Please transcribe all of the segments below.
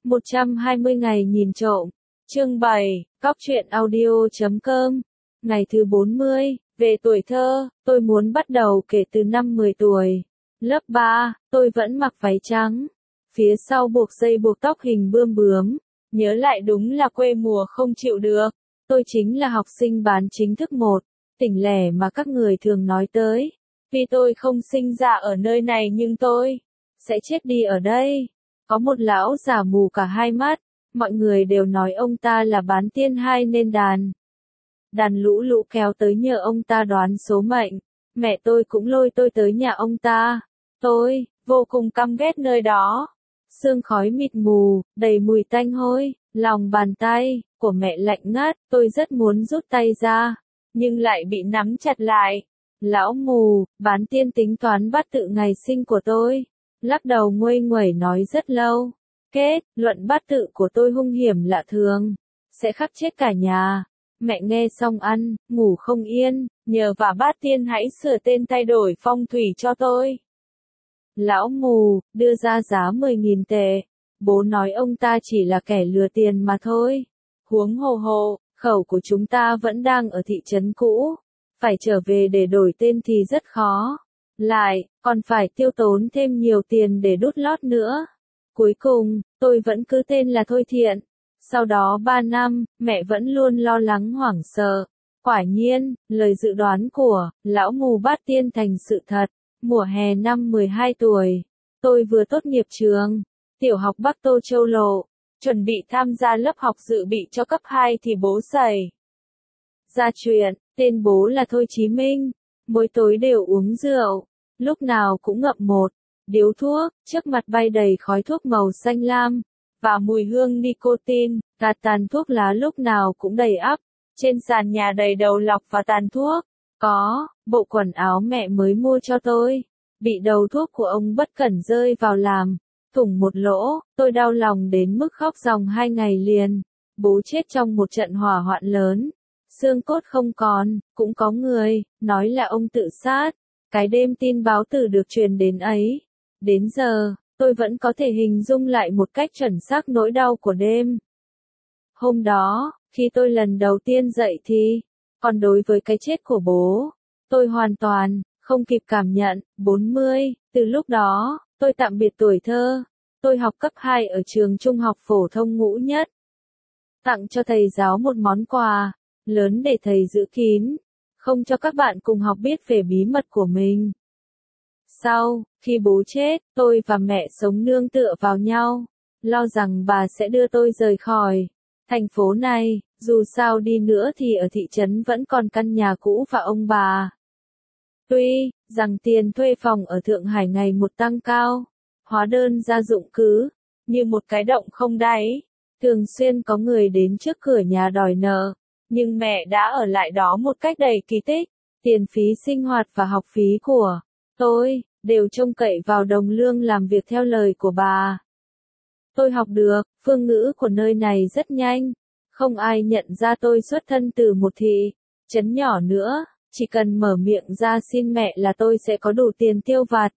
120 ngày nhìn trộm. Chương 7, Cóc truyện audio.com. Ngày thứ 40, về tuổi thơ, tôi muốn bắt đầu kể từ năm 10 tuổi. Lớp 3, tôi vẫn mặc váy trắng. Phía sau buộc dây buộc tóc hình bươm bướm. Nhớ lại đúng là quê mùa không chịu được. Tôi chính là học sinh bán chính thức 1, tỉnh lẻ mà các người thường nói tới. Vì tôi không sinh ra ở nơi này nhưng tôi sẽ chết đi ở đây. Có một lão già mù cả hai mắt, mọi người đều nói ông ta là bán tiên hai nên đàn lũ lũ kéo tới nhờ ông ta đoán số mệnh. Mẹ tôi cũng lôi tôi tới nhà ông ta. Tôi vô cùng căm ghét nơi đó. Sương khói mịt mù, đầy mùi tanh hôi, lòng bàn tay của mẹ lạnh ngắt, tôi rất muốn rút tay ra, nhưng lại bị nắm chặt lại. Lão mù, bán tiên tính toán bát tự ngày sinh của tôi, lắc đầu nguây nguẩy nói rất lâu. Kết luận bát tự của tôi hung hiểm lạ thường, sẽ khắc chết cả nhà. Mẹ nghe xong ăn, ngủ không yên, nhờ vả bát tiên hãy sửa tên thay đổi phong thủy cho tôi. Lão mù, đưa ra giá 10.000 tệ. Bố nói ông ta chỉ là kẻ lừa tiền mà thôi. Huống hồ, khẩu của chúng ta vẫn đang ở thị trấn cũ. Phải trở về để đổi tên thì rất khó. Lại, còn phải tiêu tốn thêm nhiều tiền để đút lót nữa. Cuối cùng, tôi vẫn cứ tên là Thôi Thiện. Sau đó 3 năm, mẹ vẫn luôn lo lắng hoảng sợ. Quả nhiên, lời dự đoán của lão mù bát tiên thành sự thật. Mùa hè năm 12 tuổi, tôi vừa tốt nghiệp trường tiểu học Bắc Tô Châu Lộ, chuẩn bị tham gia lớp học dự bị cho cấp 2 thì bố xảy ra chuyện. Tên bố là Thôi Chí Minh, mỗi tối đều uống rượu, lúc nào cũng ngậm một điếu thuốc, trước mặt bay đầy khói thuốc màu xanh lam và mùi hương nicotine. Tàn thuốc lá lúc nào cũng đầy ắp, trên sàn nhà đầy đầu lọc và tàn thuốc. Có bộ quần áo mẹ mới mua cho tôi, bị đầu thuốc của ông bất cẩn rơi vào làm thủng một lỗ. Tôi đau lòng đến mức khóc ròng 2 ngày liền. Bố chết trong một trận hỏa hoạn lớn, xương cốt không còn. Cũng có người nói là ông tự sát. Cái đêm tin báo tử được truyền đến ấy, đến giờ tôi vẫn có thể hình dung lại một cách chuẩn xác nỗi đau của đêm hôm đó, khi tôi lần đầu tiên dậy thì. Còn đối với cái chết của bố, tôi hoàn toàn không kịp cảm nhận. 40, từ lúc đó, tôi tạm biệt tuổi thơ. Tôi học cấp 2 ở trường trung học phổ thông Ngũ Nhất. Tặng cho thầy giáo một món quà lớn để thầy giữ kín, không cho các bạn cùng học biết về bí mật của mình. Sau khi bố chết, tôi và mẹ sống nương tựa vào nhau, lo rằng bà sẽ đưa tôi rời khỏi thành phố này. Dù sao đi nữa thì ở thị trấn vẫn còn căn nhà cũ và ông bà. Tuy rằng tiền thuê phòng ở Thượng Hải ngày một tăng cao, hóa đơn gia dụng cứ như một cái động không đáy, thường xuyên có người đến trước cửa nhà đòi nợ, nhưng mẹ đã ở lại đó một cách đầy kỳ tích. Tiền phí sinh hoạt và học phí của tôi đều trông cậy vào đồng lương làm việc theo lời của bà. Tôi học được phương ngữ của nơi này rất nhanh. Không ai nhận ra tôi xuất thân từ một thị trấn nhỏ nữa, chỉ cần mở miệng ra xin mẹ là tôi sẽ có đủ tiền tiêu vặt.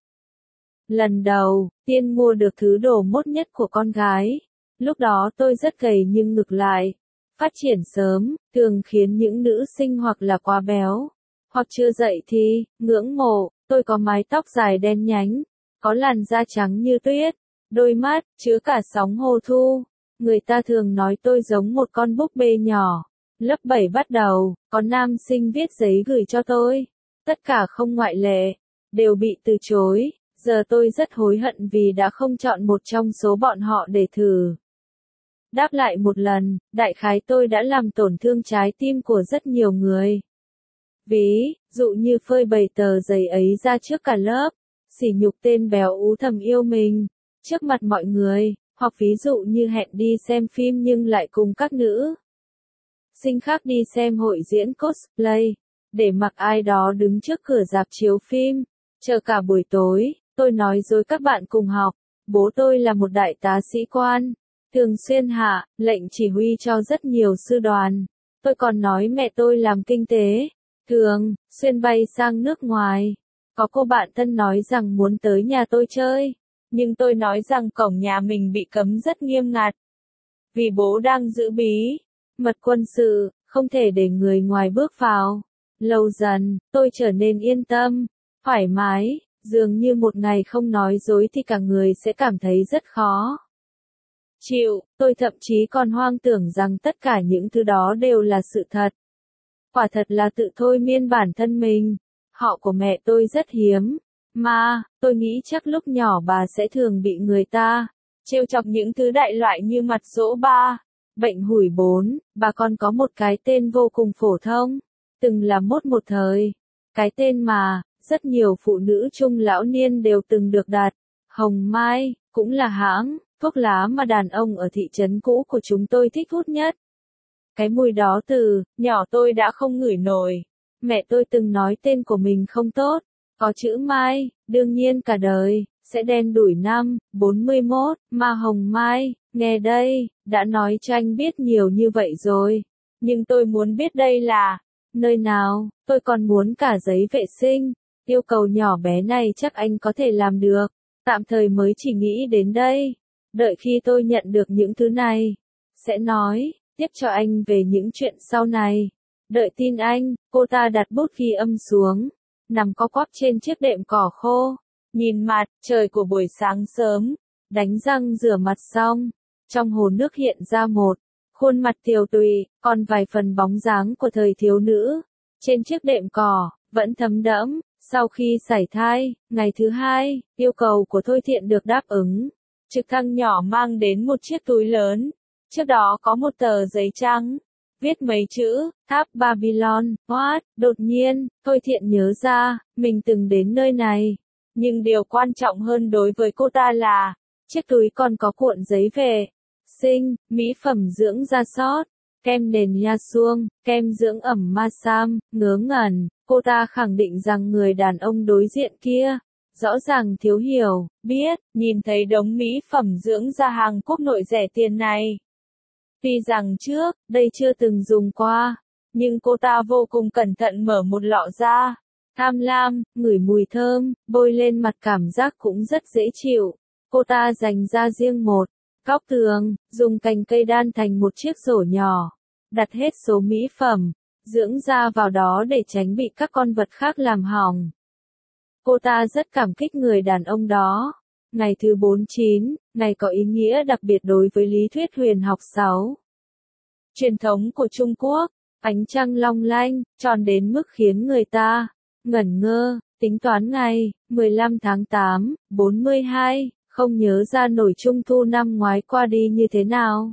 Lần đầu tiên mua được thứ đồ mốt nhất của con gái. Lúc đó tôi rất gầy nhưng ngược lại phát triển sớm, thường khiến những nữ sinh hoặc là quá béo, hoặc chưa dậy thì ngưỡng mộ. Tôi có mái tóc dài đen nhánh, có làn da trắng như tuyết, đôi mắt chứa cả sóng hồ thu. Người ta thường nói tôi giống một con búp bê nhỏ. Lớp 7 bắt đầu, có nam sinh viết giấy gửi cho tôi. Tất cả không ngoại lệ, đều bị từ chối. Giờ tôi rất hối hận vì đã không chọn một trong số bọn họ để thử đáp lại một lần. Đại khái tôi đã làm tổn thương trái tim của rất nhiều người. Ví dụ như phơi bày tờ giấy ấy ra trước cả lớp, sỉ nhục tên béo ú thầm yêu mình trước mặt mọi người. Hoặc ví dụ như hẹn đi xem phim nhưng lại cùng các nữ sinh khác đi xem hội diễn cosplay, để mặc ai đó đứng trước cửa rạp chiếu phim, chờ cả buổi tối. Tôi nói dối các bạn cùng học, bố tôi là một đại tá sĩ quan, thường xuyên hạ lệnh chỉ huy cho rất nhiều sư đoàn. Tôi còn nói mẹ tôi làm kinh tế, thường xuyên bay sang nước ngoài. Có cô bạn thân nói rằng muốn tới nhà tôi chơi, nhưng tôi nói rằng cổng nhà mình bị cấm rất nghiêm ngặt. Vì bố đang giữ bí mật quân sự, không thể để người ngoài bước vào. Lâu dần, tôi trở nên yên tâm, thoải mái, dường như một ngày không nói dối thì cả người sẽ cảm thấy rất khó chịu. Tôi thậm chí còn hoang tưởng rằng tất cả những thứ đó đều là sự thật. Quả thật là tự thôi miên bản thân mình. Họ của mẹ tôi rất hiếm, mà tôi nghĩ chắc lúc nhỏ bà sẽ thường bị người ta trêu chọc những thứ đại loại như mặt dỗ 3, bệnh hủi 4, bà còn có một cái tên vô cùng phổ thông, từng là mốt một thời. Cái tên mà rất nhiều phụ nữ trung lão niên đều từng được đặt. Hồng Mai cũng là hãng thuốc lá mà đàn ông ở thị trấn cũ của chúng tôi thích hút nhất. Cái mùi đó từ nhỏ tôi đã không ngửi nổi. Mẹ tôi từng nói tên của mình không tốt, có chữ Mai, đương nhiên cả đời sẽ đen đủi năm 41, mà Hồng Mai, nghe đây, đã nói cho anh biết nhiều như vậy rồi. Nhưng tôi muốn biết đây là nơi nào, tôi còn muốn cả giấy vệ sinh. Yêu cầu nhỏ bé này chắc anh có thể làm được. Tạm thời mới chỉ nghĩ đến đây. Đợi khi tôi nhận được những thứ này, sẽ nói tiếp cho anh về những chuyện sau này. Đợi tin anh. Cô ta đặt bút ghi âm xuống, nằm co quắp trên chiếc đệm cỏ khô, nhìn mặt trời của buổi sáng sớm, đánh răng rửa mặt xong, trong hồ nước hiện ra một khuôn mặt tiều tụy, còn vài phần bóng dáng của thời thiếu nữ. Trên chiếc đệm cỏ, vẫn thấm đẫm. Sau khi sảy thai, ngày thứ 2, yêu cầu của Thôi Thiện được đáp ứng. Trực thăng nhỏ mang đến một chiếc túi lớn. Trước đó có một tờ giấy trắng, viết mấy chữ, tháp Babylon, what? Đột nhiên, Thôi Thiện nhớ ra, mình từng đến nơi này. Nhưng điều quan trọng hơn đối với cô ta là, chiếc túi còn có cuộn giấy vệ sinh, mỹ phẩm dưỡng da sót, kem nền nha xuông, kem dưỡng ẩm Masam. Ngớ ngẩn, cô ta khẳng định rằng người đàn ông đối diện kia rõ ràng thiếu hiểu, biết, nhìn thấy đống mỹ phẩm dưỡng da Hàn Quốc nội rẻ tiền này. Tuy rằng trước, đây chưa từng dùng qua, nhưng cô ta vô cùng cẩn thận mở một lọ ra. Tham lam, ngửi mùi thơm, bôi lên mặt cảm giác cũng rất dễ chịu. Cô ta dành ra riêng một góc tường, dùng cành cây đan thành một chiếc rổ nhỏ, đặt hết số mỹ phẩm dưỡng da vào đó để tránh bị các con vật khác làm hỏng. Cô ta rất cảm kích người đàn ông đó. Ngày thứ 49, ngày có ý nghĩa đặc biệt đối với lý thuyết huyền học 6. Truyền thống của Trung Quốc, ánh trăng long lanh, tròn đến mức khiến người ta ngẩn ngơ. Tính toán ngày 15 tháng 8, 42, không nhớ ra nổi Trung thu năm ngoái qua đi như thế nào.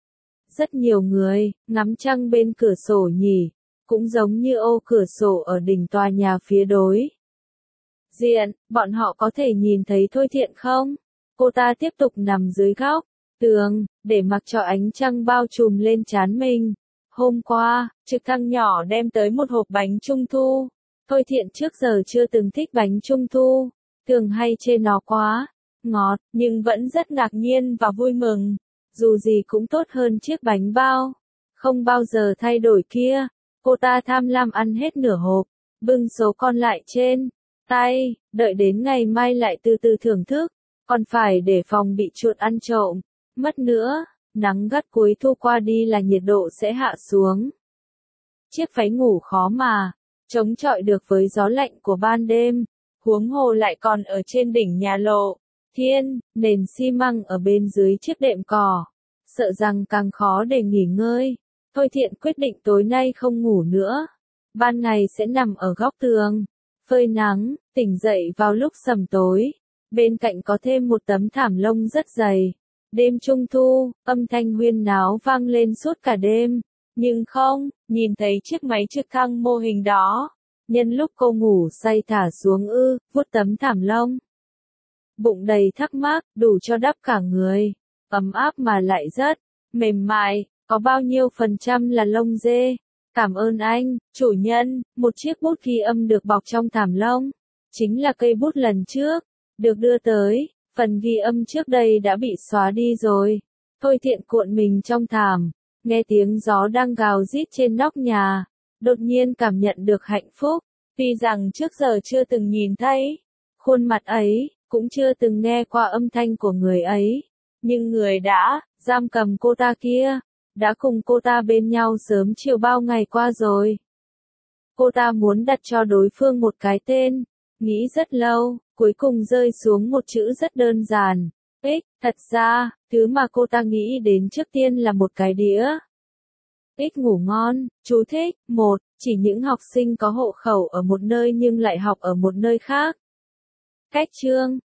Rất nhiều người ngắm trăng bên cửa sổ nhỉ, cũng giống như ô cửa sổ ở đỉnh tòa nhà phía đối diện, bọn họ có thể nhìn thấy Thôi Thiện không? Cô ta tiếp tục nằm dưới góc tường, để mặc cho ánh trăng bao trùm lên trán mình. Hôm qua, trực thăng nhỏ đem tới một hộp bánh trung thu. Thôi Thiện trước giờ chưa từng thích bánh trung thu, thường hay chê nó quá ngọt, nhưng vẫn rất ngạc nhiên và vui mừng. Dù gì cũng tốt hơn chiếc bánh bao không bao giờ thay đổi kia. Cô ta tham lam ăn hết nửa hộp, bưng số còn lại trên tay, đợi đến ngày mai lại từ từ thưởng thức, còn phải để phòng bị chuột ăn trộm mất nữa. Nắng gắt cuối thu qua đi là nhiệt độ sẽ hạ xuống. Chiếc váy ngủ khó mà chống chọi được với gió lạnh của ban đêm, huống hồ lại còn ở trên đỉnh nhà lộ thiên, nền xi măng ở bên dưới chiếc đệm cỏ, sợ rằng càng khó để nghỉ ngơi. Thôi Thiện quyết định tối nay không ngủ nữa, ban ngày sẽ nằm ở góc tường, phơi nắng, tỉnh dậy vào lúc sầm tối, bên cạnh có thêm một tấm thảm lông rất dày. Đêm Trung thu, âm thanh huyên náo vang lên suốt cả đêm, nhưng không, nhìn thấy chiếc máy trực thăng mô hình đó. Nhân lúc cô ngủ say thả xuống vuốt tấm thảm lông. Bụng đầy thắc mắc, đủ cho đắp cả người, ấm áp mà lại rất mềm mại, có bao nhiêu % là lông dê. Cảm ơn anh, chủ nhân. Một chiếc bút ghi âm được bọc trong thảm lông, chính là cây bút lần trước được đưa tới. Phần ghi âm trước đây đã bị xóa đi rồi. Thôi Thiện cuộn mình trong thảm, nghe tiếng gió đang gào rít trên nóc nhà, đột nhiên cảm nhận được hạnh phúc. Tuy rằng trước giờ chưa từng nhìn thấy khuôn mặt ấy, cũng chưa từng nghe qua âm thanh của người ấy. Nhưng người đã giam cầm cô ta kia, đã cùng cô ta bên nhau sớm chiều bao ngày qua rồi. Cô ta muốn đặt cho đối phương một cái tên, nghĩ rất lâu, cuối cùng rơi xuống một chữ rất đơn giản. X, thật ra, thứ mà cô ta nghĩ đến trước tiên là một cái đĩa. X ngủ ngon, chú thích, 1, chỉ những học sinh có hộ khẩu ở một nơi nhưng lại học ở một nơi khác. Cách chương